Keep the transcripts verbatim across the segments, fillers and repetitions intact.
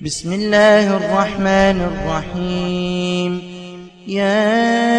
بسم الله الرحمن الرحيم. يا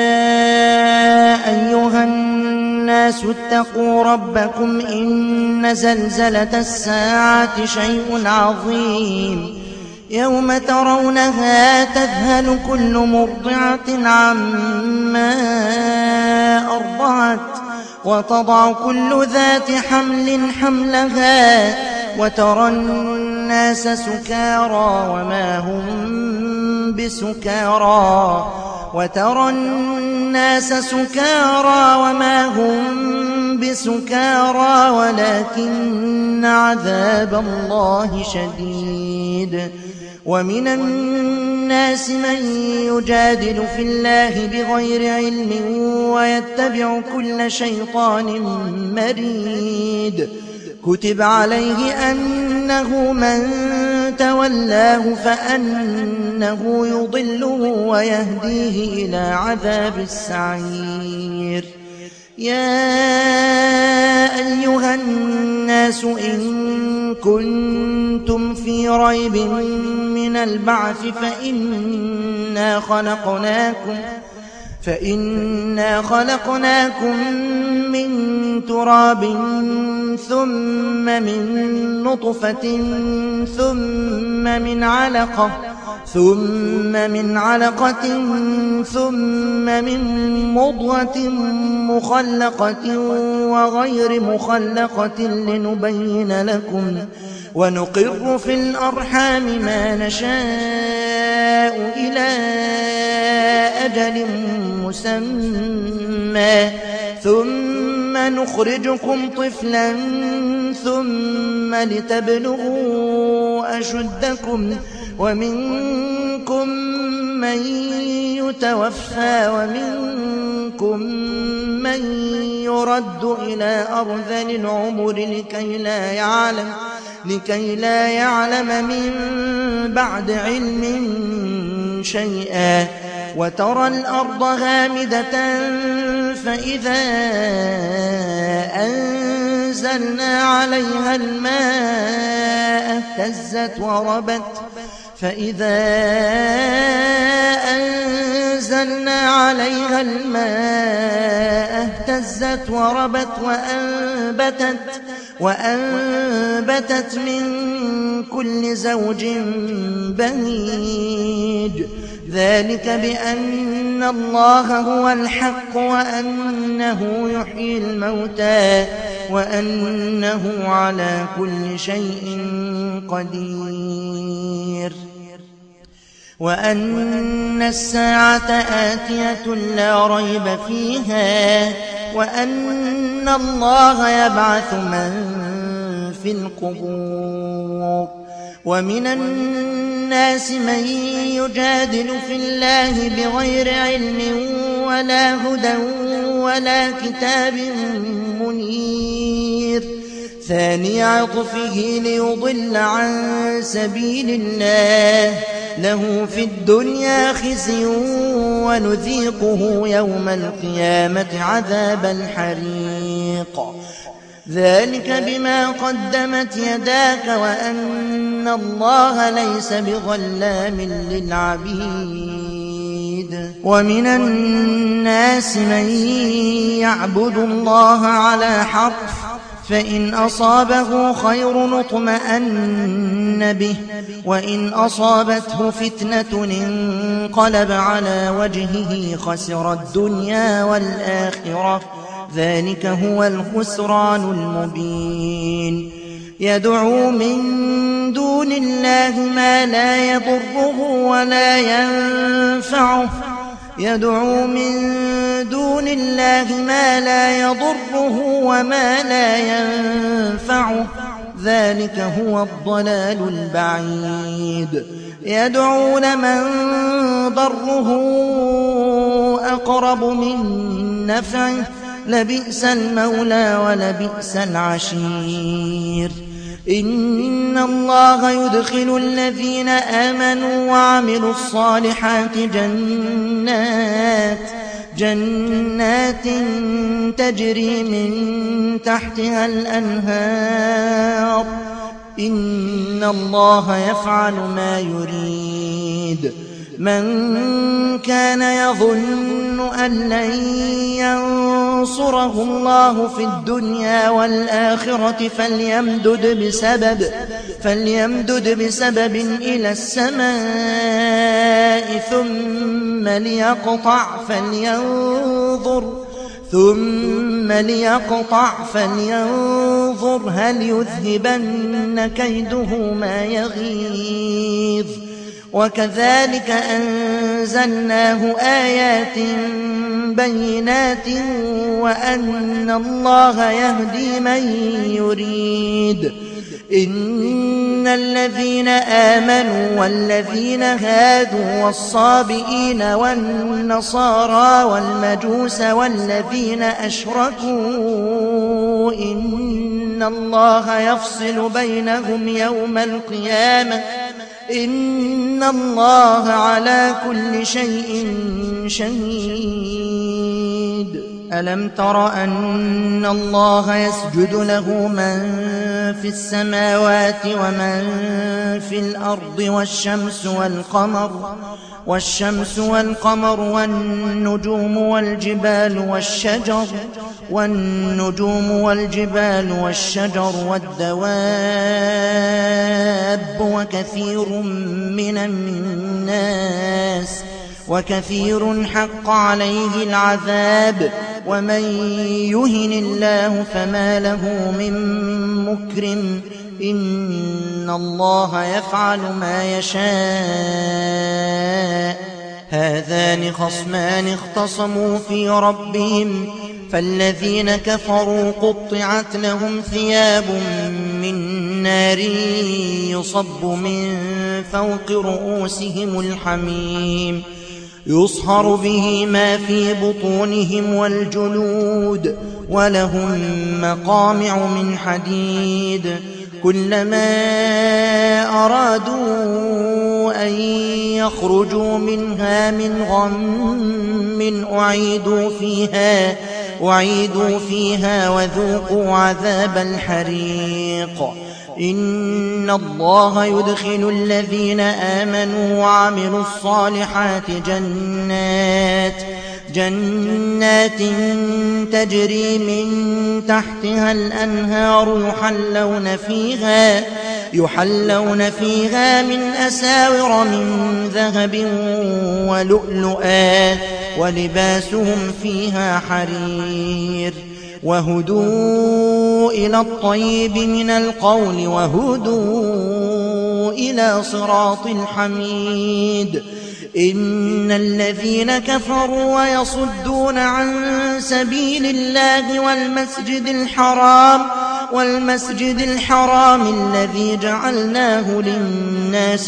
أيها الناس اتقوا ربكم إن زلزلة الساعة شيء عظيم يوم ترونها تذهل كل مرضعة عما أرضعت وتضع كل ذات حمل حملها وترى الناس سكارى وما هم بسكارى وترى الناس سكارى وما هم بسكارى ولكن عذاب الله شديد. ومن الناس من يجادل في الله بغير علم ويتبع كل شيطان مريد. كتب عليه أنه من تولاه فأنه يضله ويهديه إلى عذاب السعير. يا أيها الناس إن كنتم في ريب من البعث فإنا خلقناكم فإنا خلقناكم من تراب ثم من نطفة ثم من علقة ثم من علقة ثم من مضغة مخلقة وغير مخلقة لنبين لكم ونقر في الأرحام ما نشاء إلى أجل مسمى ثم نخرجكم طفلا ثم لتبلغوا أشدكم ومنكم من يتوفى ومنكم من يرد إلى أرذل العمر لكي لا يعلم لكي لا يعلم من بعد علم شيئا. وترى الأرض هامدة فإذا أنزلنا عليها الماء اهتزت وربت فإذا أنزلنا عليها الماء اهتزت وربت وأنبتت وأنبتت من كل زوج بهيج. ذلك بأن الله هو الحق وأنه يحيي الموتى وأنه على كل شيء قدير وأن الساعة آتية لا ريب فيها وأن الله يبعث من في القبور. ومن الناس من يجادل في الله بغير علم ولا هدى ولا كتاب منير ثاني عطفه ليضل عن سبيل الله له في الدنيا خزي ونذيقه يوم القيامة عذاب الحريق. ذلك بما قدمت يداك وأن الله ليس بظلام للعبيد. ومن الناس من يعبد الله على حرف فإن أصابه خير اطمأن به وإن أصابته فتنة انقلب على وجهه خسر الدنيا والآخرة ذلك هو الخسران المبين. يدعو من دون الله ما لا يضره ولا ينفعه يدعو من دون الله ما لا يضره وما لا ينفعه ذلك هو الضلال البعيد. يدعو لمن ضره أقرب من نفعه لبئس المولى ولبئس العشير. إن الله يدخل الذين آمنوا وعملوا الصالحات جنات جنات تجري من تحتها الأنهار إن الله يفعل ما يريد. من كان يظن أن لن ينصره الله في الدنيا والآخرة فليمدد بسبب, فليمدد بسبب إلى السماء ثم ليقطع فلينظر ثم ليقطع فلينظر هل يذهبن كيده ما يغيظ. وكذلك أنزلناه آيات بينات وأن الله يهدي من يريد. إن الذين آمنوا والذين هادوا والصابئين والنصارى والمجوس والذين أشركوا إن الله يفصل بينهم يوم القيامة إن الله على كل شيء شهيد. ألم تر أن الله يسجد له من في السماوات ومن في الأرض والشمس والقمر والشمس والقمر والنجوم والجبال والشجر والنجوم والجبال والشجر والدواب وكثير من الناس وكثير حق عليه العذاب ومن يهن الله فما له من مكرم إن الله يفعل ما يشاء. هذان خصمان اختصموا في ربهم فالذين كفروا قطعت لهم ثياب من نار يصب من فوق رؤوسهم الحميم يصهر به ما في بطونهم والجلود ولهم مقامع من حديد كلما أرادوا أن يخرجوا منها من غم أعيدوا فيها وعيدوا فيها وذوقوا عذاب الحريق. إن الله يدخل الذين آمنوا وعملوا الصالحات جنات جنات تجري من تحتها الأنهار يحلون فيها يحلون فيها من أساور من ذهب ولؤلؤا ولباسهم فيها حرير وهدوا إلى الطيب من القول وهدوا إلى صراط الحميد. إن الذين كفروا ويصدون عن سبيل الله والمسجد الحرام والمسجد الحرام الذي جعلناه للناس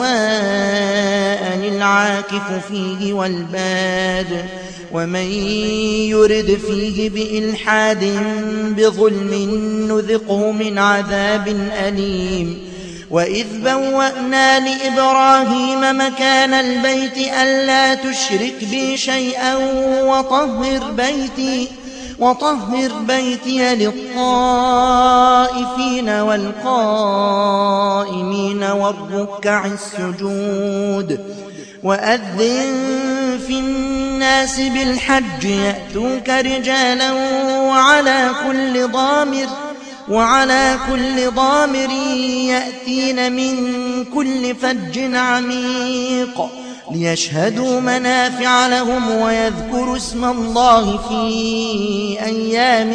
سواء العاكف فيه والباد ومن يرد فيه بإلحاد بظلم نذقه من عذاب أليم. وإذ بوأنا لإبراهيم مكان البيت ألا تشرك بي شيئا وطهر بيتي وطهر بيتي للطائفين والقائمين والركع السجود. وأذن في الناس بالحج يأتوك رجالا وعلى كل ضامر وعلى كل ضامر يأتين من كل فج عميق ليشهدوا منافع لهم ويذكروا اسم الله في أيام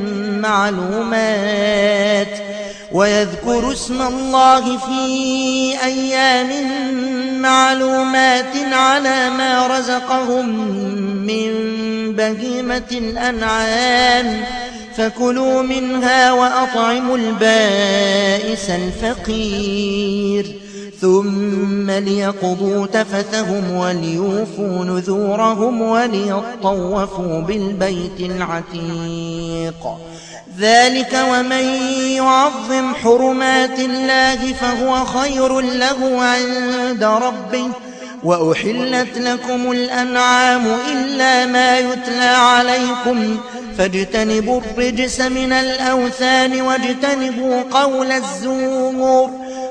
معلومات ويذكروا اسم الله في أيام معلومات على ما رزقهم من بهيمة الأنعام فكلوا منها وأطعموا البائس الفقير ثم ليقضوا تفثهم وليوفوا نذورهم وليطوفوا بالبيت العتيق. ذلك ومن يعظم حرمات الله فهو خير له عند ربه. وأحلت لكم الأنعام إلا ما يتلى عليكم فاجتنبوا الرجس من الأوثان واجتنبوا قول الزور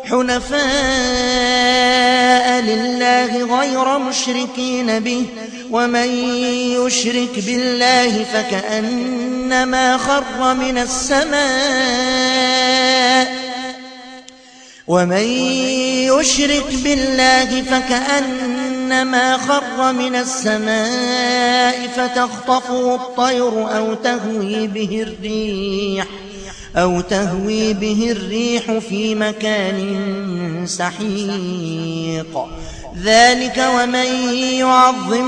حنفاء لله غير مشركين به ومن يشرك بالله فكأنما خر من السماء ومن يشرك بالله فكأنما خر من السماء فتخطفه الطير أو تهوي به الريح أو تهوي به الريح في مكان سحيق ذلك ومن يعظم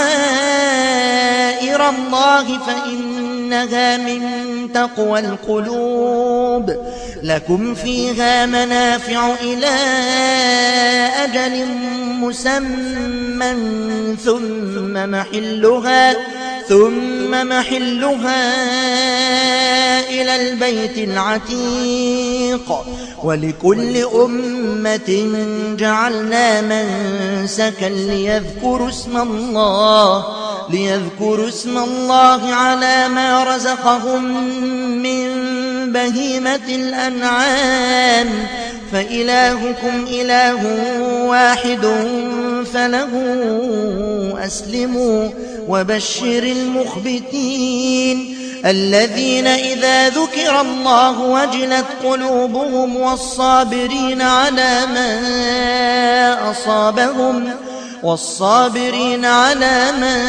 شعائر الله فإنها من تقوى القلوب لكم فيها منافع إلى أجل مسمى ثم محلها ثم محلها إلى البيت العتيق ولكل أمة جعلنا منسكا ليذكروا اسم الله ليذكروا اسم الله على ما رزقهم من بهيمة الأنعام فإلهكم إله واحد فله أسلموا وبشر المخبتين الذين إذا ذكر الله وجلت قلوبهم والصابرين على ما أصابهم والصابرين على ما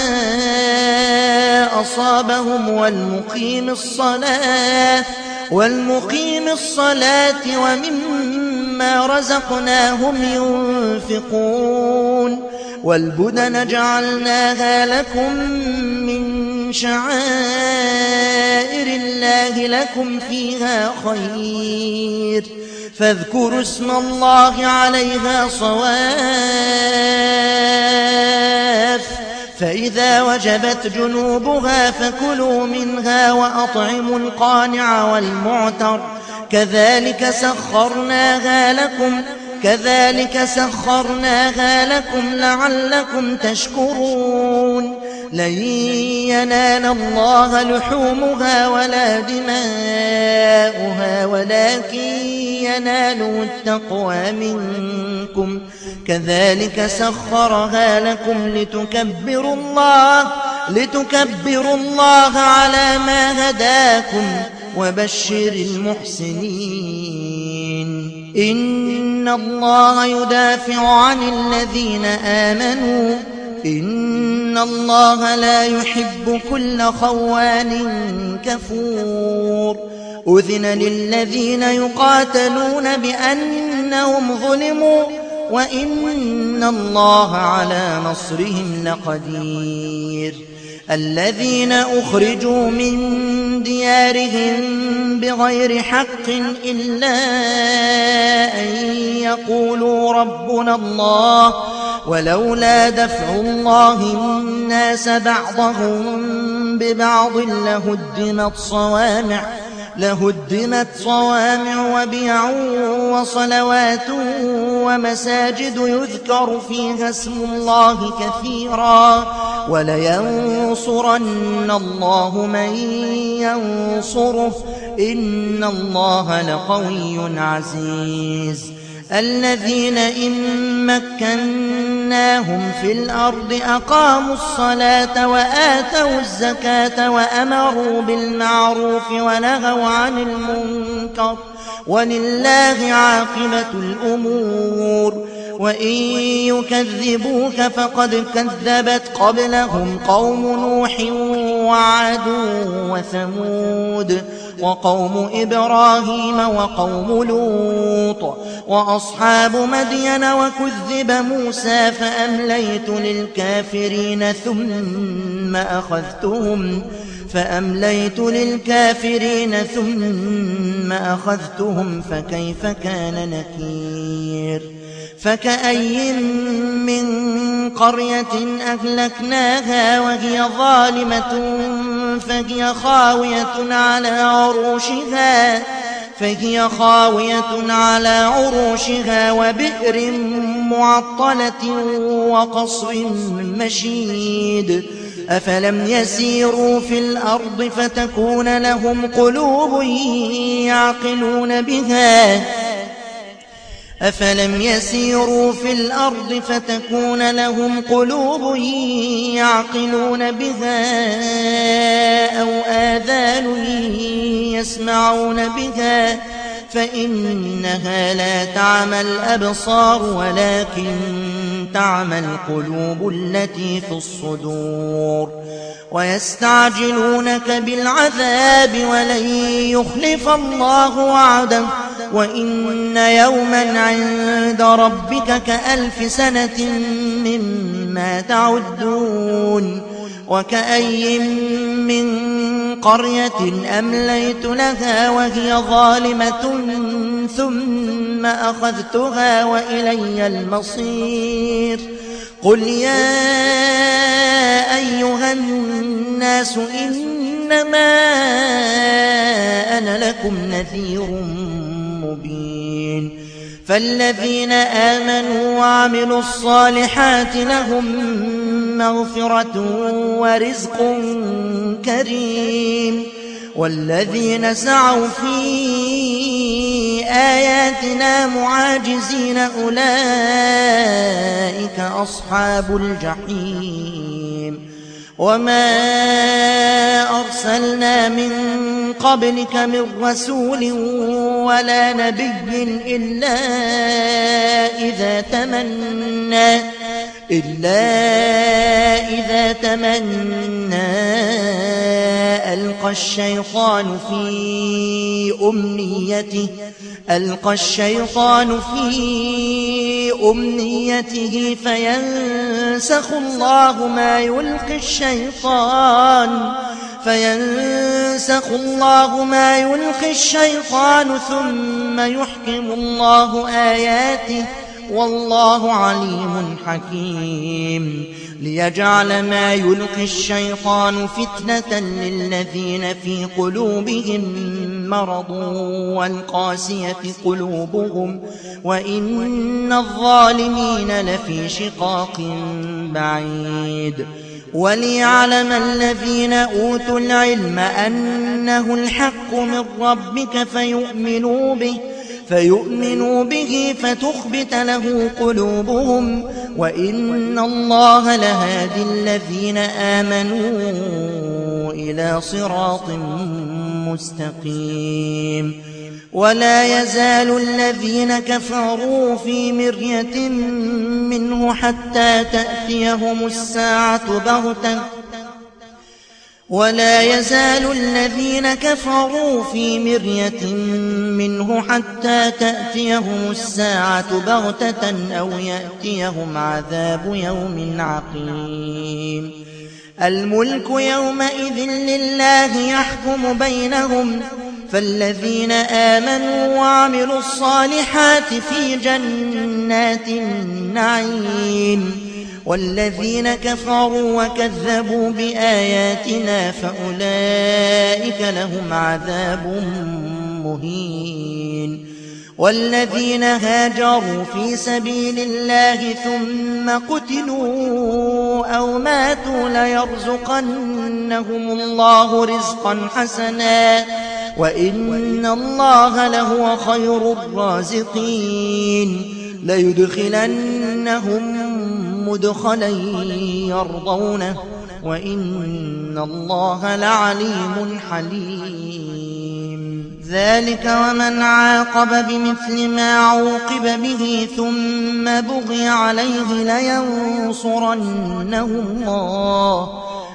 أصابهم والمقيم الصلاة والمقيم الصلاة ومما رزقناهم ينفقون والبدن جعلناها لكم من شعائر الله لكم فيها خير فاذكروا اسم الله عليها صواف فإذا وجبت جنوبها فكلوا منها وأطعموا القانع والمعتر كذلك سخرناها لكم كذلك سخرناها لكم لعلكم تشكرون لن ينال الله لحومها ولا دماؤها ولكن يناله التقوى منكم كذلك سخرها لكم لتكبروا الله لتكبروا الله على ما هداكم وبشر المحسنين إن الله يدافع عن الذين آمنوا إن الله لا يحب كل خوان كفور أذن للذين يقاتلون بأنهم ظلموا وإن الله على نصرهم لقدير الذين أخرجوا من ديارهم بغير حق إلا أن يقولوا ربنا الله ولولا دفع الله الناس بعضهم ببعض لهدمت صوامع لهدمت صوامع وبيع وصلوات ومساجد يذكر فيها اسم الله كثيرا ولينصرن الله من ينصره إن الله لقوي عزيز الذين إن مكناهم في الأرض أقاموا الصلاة وآتوا الزكاة وأمروا بالمعروف ونهوا عن المنكر ولله عاقبة الأمور وإن يكذبوك فقد كذبت قبلهم قوم نوح وعاد وثمود وقوم إبراهيم وقوم لوط وأصحاب مدين وكذب موسى فأمليت للكافرين ثم أخذتهم فأمليت للكافرين ثم أخذتهم فكيف كان نكير فكأي من قرية أهلكناها وهي ظالمة فهي خاوية على عروشها فهي خاوية على عروشها وبئر معطلة وقصر مشيد أفلم يسيروا في الأرض فتكون لهم قلوب يعقلون بها أفلم يسيروا في الأرض فتكون لهم قلوب يعقلون بها أو آذان يسمعون بها فإنها لا تعمى الأبصار ولكن تعمى القلوب التي في الصدور ويستعجلونك بالعذاب ولن يخلف الله وعده وإن يوما عند ربك كألف سنة مما تعدون وكأي من قرية أمليت لها وهي ظالمة ثم أخذتها وإلي المصير قل يا أيها الناس إنما أنا لكم نذير مبين فالذين آمنوا وعملوا الصالحات لهم مغفرة ورزق كريم والذين سعوا في آياتنا معاجزين أولئك أصحاب الجحيم وما أرسلنا من قبلك من رسول ولا نبي إلا إذا تمنى إلا إذا تمنى ألقى الشيطان في أمنيته ألقى الشيطان في أمنيته فينسخ الله ما يلقي الشيطان فينسخ الله ما يلقي الشيطان ثم يحكم الله آياته والله عليم حكيم ليجعل ما يلقي الشيطان فتنة للذين في قلوبهم مرض والقاسية قلوبهم وإن الظالمين لفي شقاق بعيد وليعلم الذين أوتوا العلم أنه الحق من ربك فيؤمنوا به فيؤمنوا به فتخبت له قلوبهم وإن الله لهادي الذين آمنوا إلى صراط مستقيم ولا يزال الذين كفروا في مرية منه حتى تأتيهم الساعة بغتة ولا يزال الذين كفروا في مرية منه حتى تأتيهم الساعة بغتة أو يأتيهم عذاب يوم عقيم الملك يومئذ لله يحكم بينهم فالذين آمنوا وعملوا الصالحات في جنات النعيم والذين كفروا وكذبوا بآياتنا فأولئك لهم عذاب مهين والذين هاجروا في سبيل الله ثم قتلوا أو ماتوا ليرزقنهم الله رزقا حسنا وإن الله لهو خير الرازقين ليدخلنهم مدخلا يرضونه وإن الله لعليم حليم ذلك ومن عاقب بمثل ما عوقب به ثم بغي عليه لينصرنه الله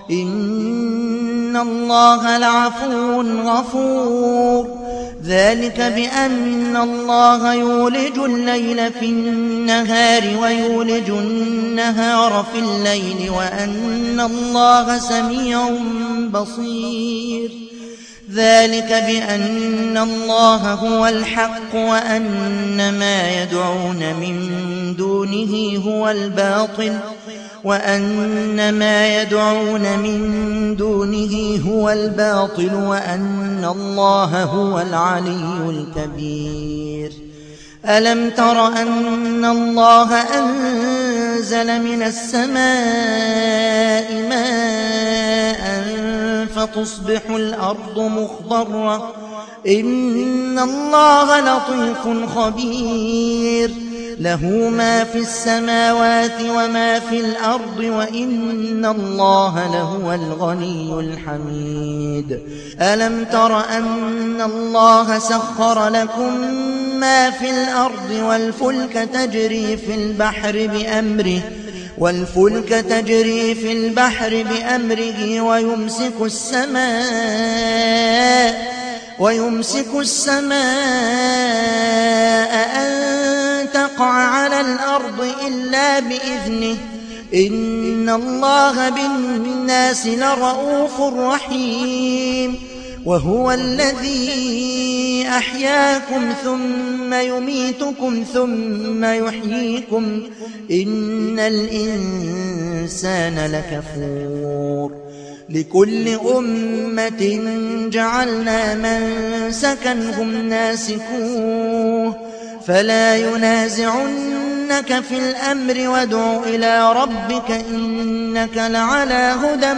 إن الله لعفو غفور ذلك بأن الله يولج الليل في النهار ويولج النهار في الليل وأن الله سميع بصير ذلك بأن الله هو الحق وأن ما يدعون من دونه هو الباطل وأن ما يدعون من دونه هو الباطل وأن الله هو العلي الكبير ألم تر أن الله أنزل أنزل من السماء ماء فتصبح الأرض مخضرة إن الله لطيف خبير له ما في السماوات وما في الأرض وإن الله لهو الغني الحميد ألم تر أن الله سخر لكم ما في الأرض والفلك تجري في البحر بأمره والفلك تجري في البحر بأمره ويمسك السماء ويمسك السماء أن تقع على الأرض إلا بإذنه إن الله بالناس لرؤوف رحيم وهو الذي أحياكم ثم يميتكم ثم يحييكم إن الإنسان لكفور لكل أمة جعلنا منسكا هم ناسكوه فلا ينازعنك في الأمر وادع إلى ربك إنك لعلى هدى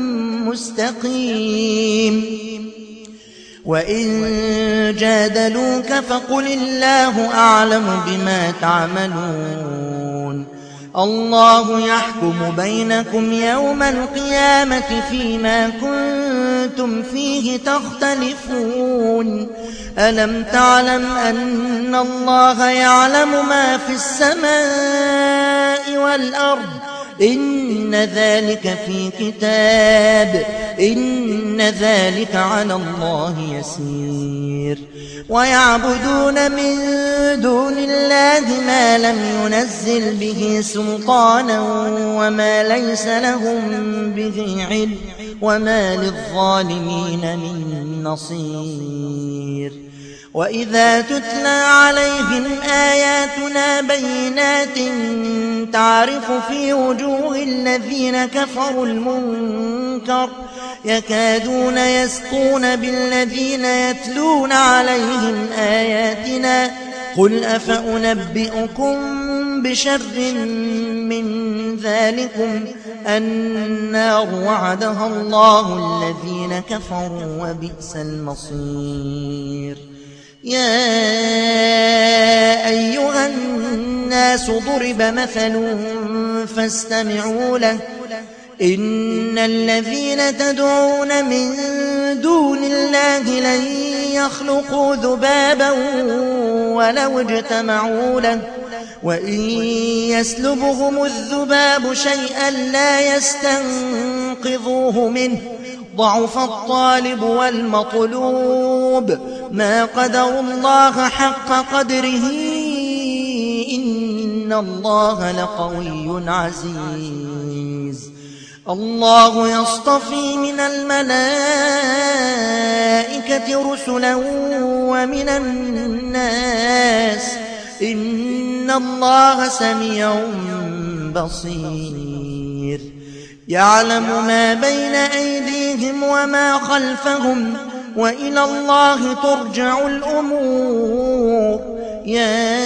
مستقيم وإن جادلوك فقل الله أعلم بما تعملون الله يحكم بينكم يوم القيامة فيما كنتم فيه تختلفون ألم تعلم أن الله يعلم ما في السماء والأرض إن ذلك في كتاب إن ذلك على الله يسير ويعبدون من دون الله ما لم ينزل به سلطانا وما ليس لهم به علم وما للظالمين من نصير وإذا تتلى عليهم آياتنا بينات تعرف في وجوه الذين كفروا المنكر يكادون يسطون بالذين يتلون عليهم آياتنا قل أفأنبئكم بشر من ذلكم النار وعدها الله الذين كفروا وبئس المصير يا أيها الناس ضرب مثل فاستمعوا له إن الذين تدعون من دون الله لن يخلقوا ذبابا ولو اجتمعوا له وإن يسلبهم الذباب شيئا لا يستنقذوه منه ضعف الطالب والمطلوب ما قدروا الله حق قدره إن الله لقوي عزيز الله يصطفي من الملائكة رسلا ومن الناس إن الله سميع بصير يعلم ما بين أيديهم وما خلفهم وإلى الله ترجع الأمور يا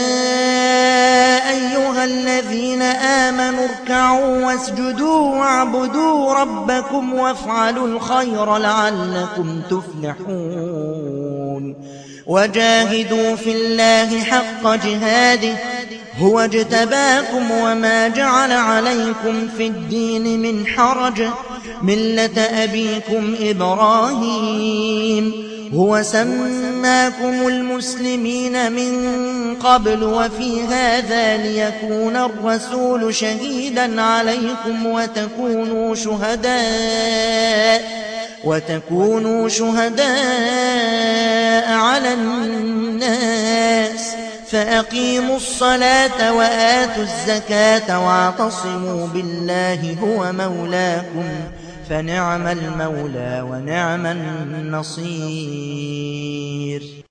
أيها الذين آمنوا اركعوا واسجدوا واعبدوا ربكم وافعلوا الخير لعلكم تفلحون وجاهدوا في الله حق جهاده هو اجتباكم وما جعل عليكم في الدين من حرج ملة أبيكم إبراهيم هو سماكم المسلمين من قبل وفي هذا ليكون الرسول شهيدا عليكم وتكونوا شهداء وتكونوا شهداء على الناس فأقيموا الصلاة وآتوا الزكاة واعتصموا بالله هو مولاكم فنعم المولى ونعم النصير